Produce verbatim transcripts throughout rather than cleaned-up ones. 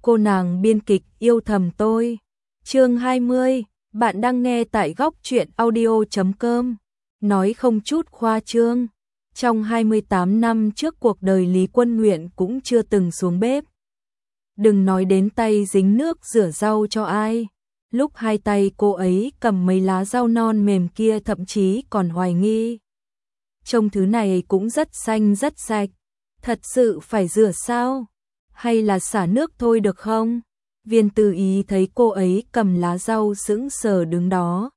cô nàng biên kịch yêu thầm tôi. Chương hai mươi, bạn đang nghe tại góc truyện audio chấm com. Nói không chút khoa trương, trong hai mươi tám năm trước cuộc đời Lý Quân Nguyện cũng chưa từng xuống bếp. Đừng nói đến tay dính nước rửa rau cho ai. Lúc hai tay cô ấy cầm mấy lá rau non mềm kia thậm chí còn hoài nghi. Trông thứ này cũng rất xanh rất sạch. Thật sự phải rửa sao? Hay là xả nước thôi được không? Viên Tư Ý thấy cô ấy cầm lá rau sững sờ đứng đó.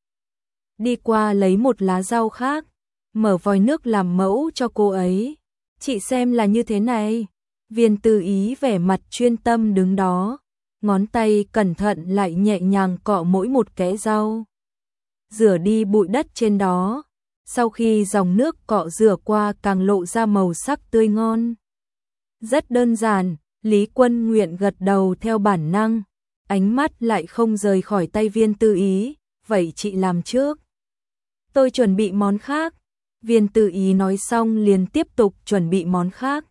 Đi qua lấy một lá rau khác, mở vòi nước làm mẫu cho cô ấy. Chị xem là như thế này. Viên Tư Ý vẻ mặt chuyên tâm đứng đó, ngón tay cẩn thận lại nhẹ nhàng cọ mỗi một kẽ rau, rửa đi bụi đất trên đó. Sau khi dòng nước cọ rửa qua càng lộ ra màu sắc tươi ngon. Rất đơn giản, Lý Quân Nguyện gật đầu theo bản năng, ánh mắt lại không rời khỏi tay Viên Tư Ý. Vậy chị làm trước, tôi chuẩn bị món khác. Viên Tư Ý nói xong liền tiếp tục chuẩn bị món khác,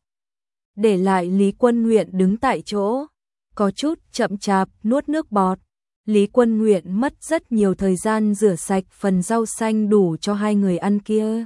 để lại Lý Quân Nguyện đứng tại chỗ, có chút chậm chạp nuốt nước bọt. Lý Quân Nguyện mất rất nhiều thời gian rửa sạch phần rau xanh đủ cho hai người ăn kia.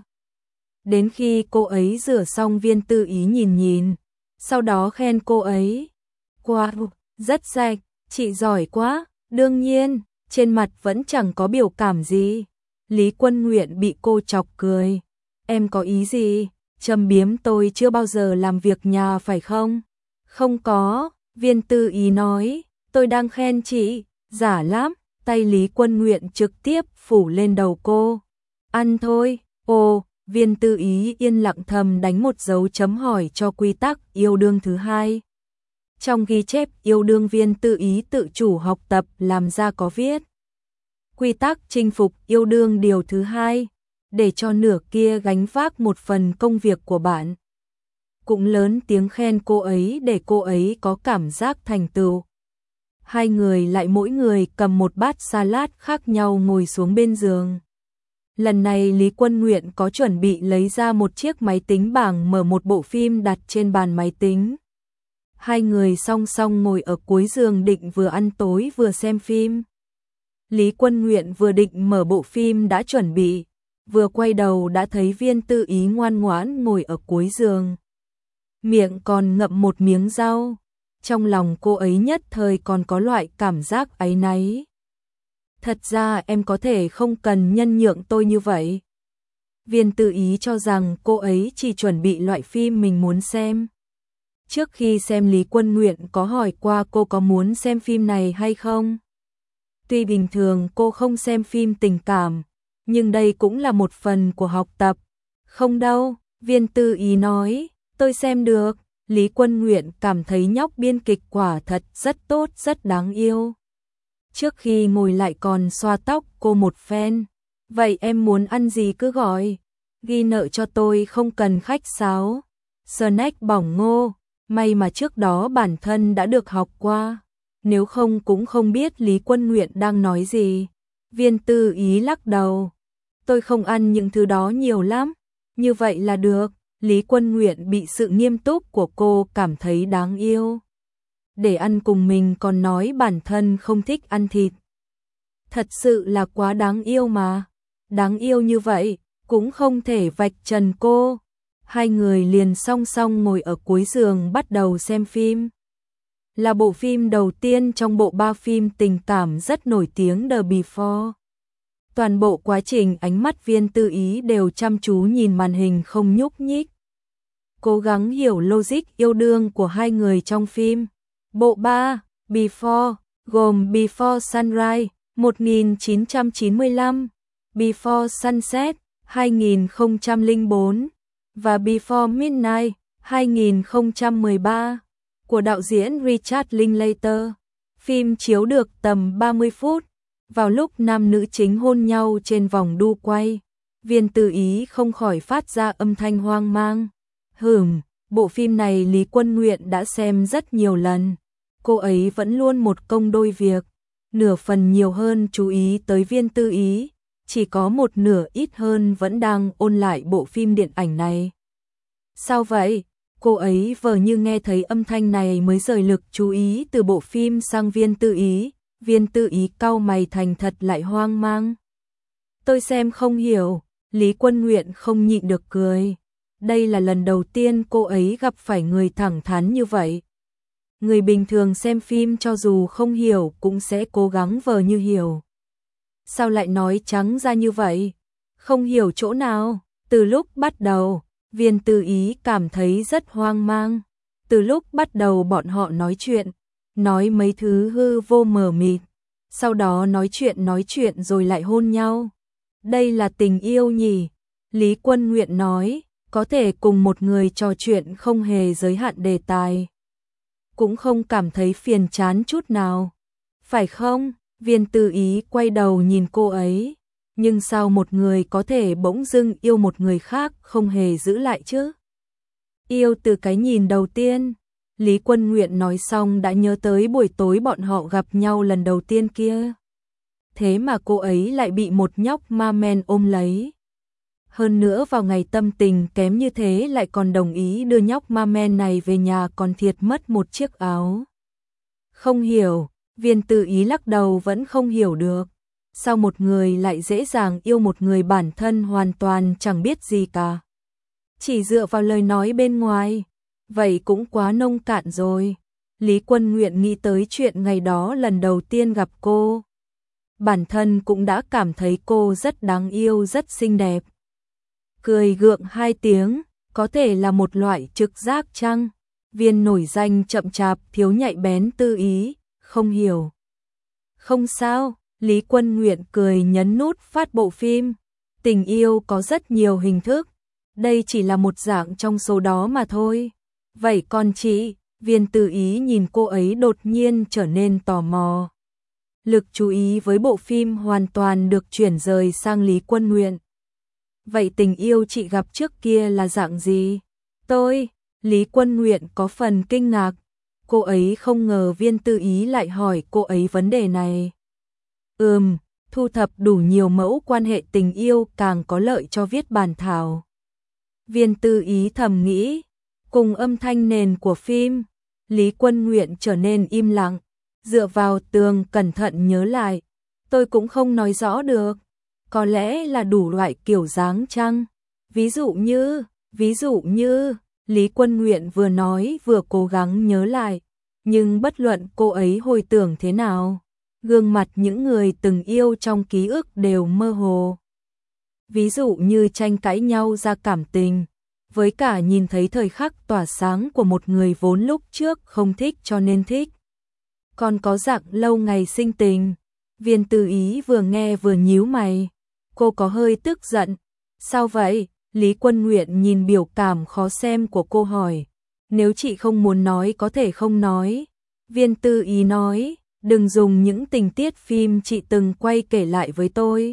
Đến khi cô ấy rửa xong, Viên Tư Ý nhìn nhìn, sau đó khen cô ấy. Wow, rất sạch, chị giỏi quá. Đương nhiên, trên mặt vẫn chẳng có biểu cảm gì. Lý Quân Nguyện bị cô chọc cười. Em có ý gì? Châm biếm tôi chưa bao giờ làm việc nhà phải không? Không có, Viên Tư Ý nói, tôi đang khen chị. Giả lắm. Tay Lý Quân Nguyện trực tiếp phủ lên đầu cô. Ăn thôi. Ồ, Viên Tư Ý yên lặng thầm đánh một dấu chấm hỏi cho quy tắc yêu đương thứ hai. Trong ghi chép yêu đương, Viên Tư Ý tự chủ học tập làm ra có viết. Quy tắc chinh phục yêu đương điều thứ hai, để cho nửa kia gánh vác một phần công việc của bạn. Cũng lớn tiếng khen cô ấy để cô ấy có cảm giác thành tựu. Hai người lại mỗi người cầm một bát salad khác nhau ngồi xuống bên giường. Lần này Lý Quân Nguyện có chuẩn bị lấy ra một chiếc máy tính bảng, mở một bộ phim đặt trên bàn máy tính. Hai người song song ngồi ở cuối giường định vừa ăn tối vừa xem phim. Lý Quân Nguyện vừa định mở bộ phim đã chuẩn bị, vừa quay đầu đã thấy Viên Tư Ý ngoan ngoãn ngồi ở cuối giường, miệng còn ngậm một miếng rau. Trong lòng cô ấy nhất thời còn có loại cảm giác áy náy. Thật ra em có thể không cần nhân nhượng tôi như vậy. Viên Tư Ý cho rằng cô ấy chỉ chuẩn bị loại phim mình muốn xem. Trước khi xem, Lý Quân Nguyện có hỏi qua cô có muốn xem phim này hay không. Tuy bình thường cô không xem phim tình cảm, nhưng đây cũng là một phần của học tập. Không đâu, Viên Tư Ý nói, tôi xem được. Lý Quân Nguyện cảm thấy nhóc biên kịch quả thật rất tốt, rất đáng yêu. Trước khi ngồi lại còn xoa tóc cô một phen. Vậy em muốn ăn gì cứ gọi, ghi nợ cho tôi, không cần khách sáo. Snack bỏng ngô, may mà trước đó bản thân đã được học qua, nếu không cũng không biết Lý Quân Nguyện đang nói gì. Viên Tư Ý lắc đầu, tôi không ăn những thứ đó nhiều lắm. Như vậy là được. Lý Quân Nguyện bị sự nghiêm túc của cô cảm thấy đáng yêu. Để ăn cùng mình còn nói bản thân không thích ăn thịt. Thật sự là quá đáng yêu mà. Đáng yêu như vậy, cũng không thể vạch trần cô. Hai người liền song song ngồi ở cuối giường bắt đầu xem phim. Là bộ phim đầu tiên trong bộ ba phim tình cảm rất nổi tiếng The Before. Toàn bộ quá trình ánh mắt Viên Tư Ý đều chăm chú nhìn màn hình không nhúc nhích, cố gắng hiểu logic yêu đương của hai người trong phim. Bộ ba, Before, gồm Before Sunrise, một nghìn chín trăm chín mươi lăm, Before Sunset, hai nghìn không trăm lẻ bốn, và Before Midnight, hai nghìn không trăm mười ba, của đạo diễn Richard Linklater. Phim chiếu được tầm ba mươi phút. Vào lúc nam nữ chính hôn nhau trên vòng đu quay, Viên Tư Ý không khỏi phát ra âm thanh hoang mang. Hừm, bộ phim này Lý Quân Nguyện đã xem rất nhiều lần. Cô ấy vẫn luôn một công đôi việc, nửa phần nhiều hơn chú ý tới Viên Tư Ý, chỉ có một nửa ít hơn vẫn đang ôn lại bộ phim điện ảnh này. Sao vậy? Cô ấy vờ như nghe thấy âm thanh này mới rời lực chú ý từ bộ phim sang Viên Tư Ý. Viên Tư Ý cau mày thành thật lại hoang mang. Tôi xem không hiểu. Lý Quân Nguyện không nhịn được cười. Đây là lần đầu tiên cô ấy gặp phải người thẳng thắn như vậy. Người bình thường xem phim cho dù không hiểu cũng sẽ cố gắng vờ như hiểu. Sao lại nói trắng ra như vậy? Không hiểu chỗ nào? Từ lúc bắt đầu, Viên Tư Ý cảm thấy rất hoang mang. Từ lúc bắt đầu bọn họ nói chuyện, nói mấy thứ hư vô mờ mịt, sau đó nói chuyện nói chuyện rồi lại hôn nhau. Đây là tình yêu nhỉ? Lý Quân Nguyện nói, có thể cùng một người trò chuyện không hề giới hạn đề tài. Cũng không cảm thấy phiền chán chút nào. Phải không? Viên Tư Ý quay đầu nhìn cô ấy. Nhưng sao một người có thể bỗng dưng yêu một người khác không hề giữ lại chứ? Yêu từ cái nhìn đầu tiên. Lý Quân Nguyện nói xong đã nhớ tới buổi tối bọn họ gặp nhau lần đầu tiên kia. Thế mà cô ấy lại bị một nhóc ma men ôm lấy. Hơn nữa vào ngày tâm tình kém như thế lại còn đồng ý đưa nhóc ma men này về nhà còn thiệt mất một chiếc áo. Không hiểu, Viên Tư Ý lắc đầu vẫn không hiểu được. Sao một người lại dễ dàng yêu một người bản thân hoàn toàn chẳng biết gì cả. Chỉ dựa vào lời nói bên ngoài, vậy cũng quá nông cạn rồi. Lý Quân Nguyện nghĩ tới chuyện ngày đó lần đầu tiên gặp cô. Bản thân cũng đã cảm thấy cô rất đáng yêu, rất xinh đẹp. Cười gượng hai tiếng, có thể là một loại trực giác chăng? Viên nổi danh chậm chạp thiếu nhạy bén Tư Ý, không hiểu. Không sao, Lý Quân Nguyện cười nhấn nút phát bộ phim. Tình yêu có rất nhiều hình thức, đây chỉ là một dạng trong số đó mà thôi. Vậy còn chị? Viên Tư Ý nhìn cô ấy đột nhiên trở nên tò mò. Lực chú ý với bộ phim hoàn toàn được chuyển rời sang Lý Quân Nguyện. Vậy tình yêu chị gặp trước kia là dạng gì? Tôi, Lý Quân Nguyện có phần kinh ngạc. Cô ấy không ngờ Viên Tư Ý lại hỏi cô ấy vấn đề này. Ừm, thu thập đủ nhiều mẫu quan hệ tình yêu càng có lợi cho viết bản thảo. Viên Tư Ý thầm nghĩ, cùng âm thanh nền của phim, Lý Quân Nguyện trở nên im lặng, dựa vào tường cẩn thận nhớ lại. Tôi cũng không nói rõ được, có lẽ là đủ loại kiểu dáng chăng? Ví dụ như, ví dụ như, Lý Quân Nguyện vừa nói vừa cố gắng nhớ lại, nhưng bất luận cô ấy hồi tưởng thế nào, gương mặt những người từng yêu trong ký ức đều mơ hồ. Ví dụ như tranh cãi nhau ra cảm tình, với cả nhìn thấy thời khắc tỏa sáng của một người vốn lúc trước không thích cho nên thích. Còn có dạng lâu ngày sinh tình. Viên Tư Ý vừa nghe vừa nhíu mày. Cô có hơi tức giận. Sao vậy? Lý Quân Nguyện nhìn biểu cảm khó xem của cô hỏi. Nếu chị không muốn nói có thể không nói. Viên Tư Ý nói, đừng dùng những tình tiết phim chị từng quay kể lại với tôi.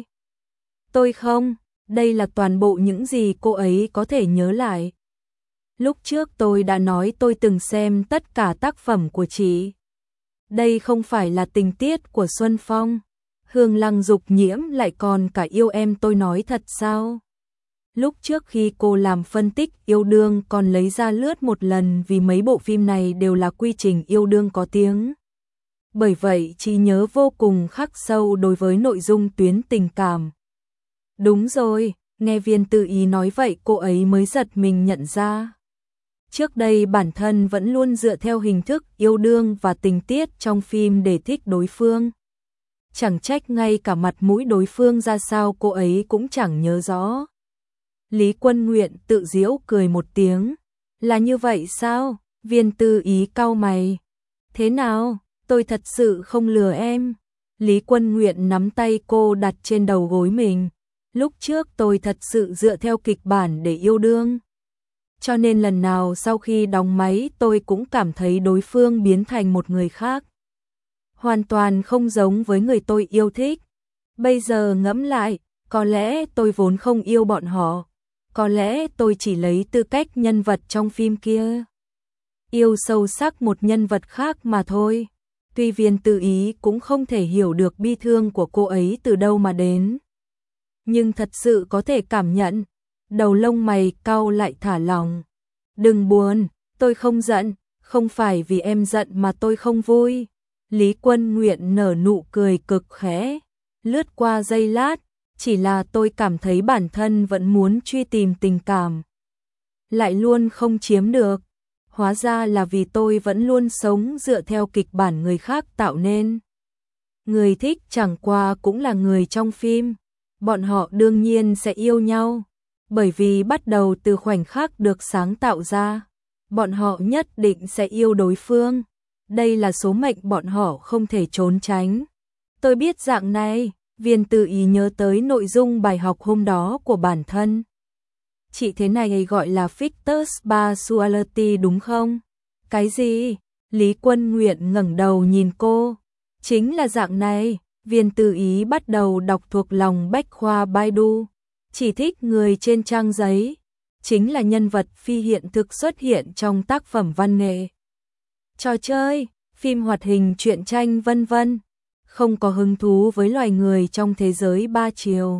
Tôi không, đây là toàn bộ những gì cô ấy có thể nhớ lại. Lúc trước tôi đã nói tôi từng xem tất cả tác phẩm của chị. Đây không phải là tình tiết của Xuân Phong. Hương Lăng Dục Nhiễm lại còn cả yêu em tôi nói thật sao? Lúc trước khi cô làm phân tích yêu đương còn lấy ra lướt một lần vì mấy bộ phim này đều là quy trình yêu đương có tiếng. Bởi vậy trí nhớ vô cùng khắc sâu đối với nội dung tuyến tình cảm. Đúng rồi, nghe Viên Tư Ý nói vậy cô ấy mới giật mình nhận ra. Trước đây bản thân vẫn luôn dựa theo hình thức yêu đương và tình tiết trong phim để thích đối phương. Chẳng trách ngay cả mặt mũi đối phương ra sao cô ấy cũng chẳng nhớ rõ. Lý Quân Nguyện tự giễu cười một tiếng. Là như vậy sao? Viên Tư Ý cau mày. Thế nào? Tôi thật sự không lừa em. Lý Quân Nguyện nắm tay cô đặt trên đầu gối mình. Lúc trước tôi thật sự dựa theo kịch bản để yêu đương. Cho nên lần nào sau khi đóng máy tôi cũng cảm thấy đối phương biến thành một người khác. Hoàn toàn không giống với người tôi yêu thích. Bây giờ ngẫm lại, có lẽ tôi vốn không yêu bọn họ. Có lẽ tôi chỉ lấy tư cách nhân vật trong phim kia. Yêu sâu sắc một nhân vật khác mà thôi. Tuy Viên Tư Ý cũng không thể hiểu được bi thương của cô ấy từ đâu mà đến. Nhưng thật sự có thể cảm nhận. Đầu lông mày cau lại thả lỏng. Đừng buồn, Tôi không giận, không phải vì em giận mà tôi không vui. Lý Quân Nguyện nở nụ cười cực khẽ, lướt qua giây lát, chỉ là tôi cảm thấy bản thân vẫn muốn truy tìm tình cảm. Lại luôn không chiếm được. Hóa ra là vì tôi vẫn luôn sống dựa theo kịch bản người khác tạo nên. Người thích chẳng qua cũng là người trong phim. Bọn họ đương nhiên sẽ yêu nhau. Bởi vì bắt đầu từ khoảnh khắc được sáng tạo ra. Bọn họ nhất định sẽ yêu đối phương. Đây là số mệnh bọn họ không thể trốn tránh. Tôi biết dạng này, Viên Tư Ý nhớ tới nội dung bài học hôm đó của bản thân. Chị thế này gọi là fictus partiality đúng không? Cái gì? Lý Quân Nguyện ngẩng đầu nhìn cô. Chính là dạng này, Viên Tư Ý bắt đầu đọc thuộc lòng bách khoa Baidu. Chỉ thích người trên trang giấy. Chính là nhân vật phi hiện thực xuất hiện trong tác phẩm văn nghệ, trò chơi, phim hoạt hình, truyện tranh vân vân. Không có hứng thú với loài người trong thế giới ba chiều.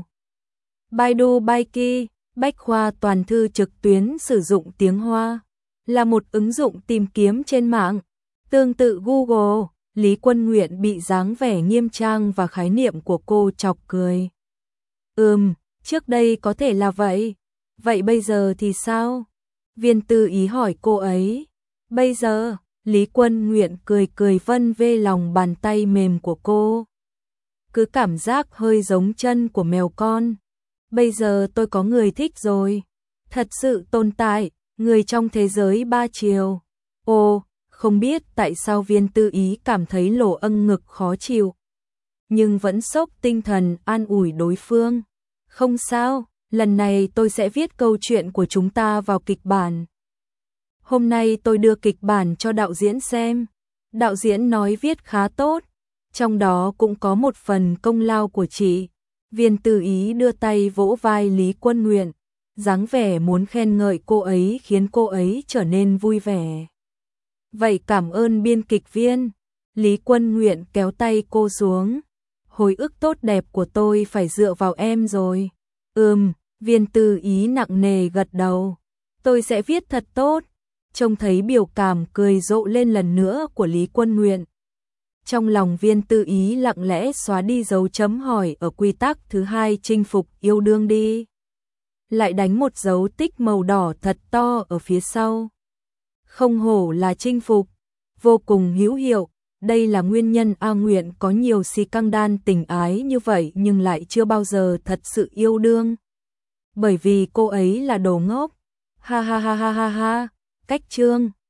Baidu Baiki, bách khoa toàn thư trực tuyến sử dụng tiếng Hoa, là một ứng dụng tìm kiếm trên mạng. Tương tự Google, Lý Quân Nguyện bị dáng vẻ nghiêm trang và khái niệm của cô chọc cười. Ừm, trước đây có thể là vậy. Vậy bây giờ thì sao? Viên Tư Ý hỏi cô ấy. Bây giờ, Lý Quân Nguyện cười cười vân vê lòng bàn tay mềm của cô. Cứ cảm giác hơi giống chân của mèo con. Bây giờ tôi có người thích rồi. Thật sự tồn tại, người trong thế giới ba chiều. Ồ, không biết tại sao Viên Tư Ý cảm thấy lỗ âng ngực khó chịu. Nhưng vẫn sốc tinh thần an ủi đối phương. Không sao, lần này tôi sẽ viết câu chuyện của chúng ta vào kịch bản. Hôm nay tôi đưa kịch bản cho đạo diễn xem. Đạo diễn nói viết khá tốt, trong đó cũng có một phần công lao của chị. Viên Tư Ý đưa tay vỗ vai Lý Quân Nguyện, dáng vẻ muốn khen ngợi cô ấy khiến cô ấy trở nên vui vẻ. Vậy cảm ơn biên kịch viên. Lý Quân Nguyện kéo tay cô xuống. Hồi ức tốt đẹp của tôi phải dựa vào em rồi. Ừm, Viên Tư Ý nặng nề gật đầu. Tôi sẽ viết thật tốt. Trông thấy biểu cảm cười rộ lên lần nữa của Lý Quân Nguyện. Trong lòng Viên Tư Ý lặng lẽ xóa đi dấu chấm hỏi ở quy tắc thứ hai chinh phục yêu đương đi. Lại đánh một dấu tích màu đỏ thật to ở phía sau. Không hổ là chinh phục, vô cùng hữu hiệu. Đây là nguyên nhân A Nguyện có nhiều si căng đan tình ái như vậy nhưng lại chưa bao giờ thật sự yêu đương. Bởi vì cô ấy là đồ ngốc. Ha ha ha ha ha ha. Cách chương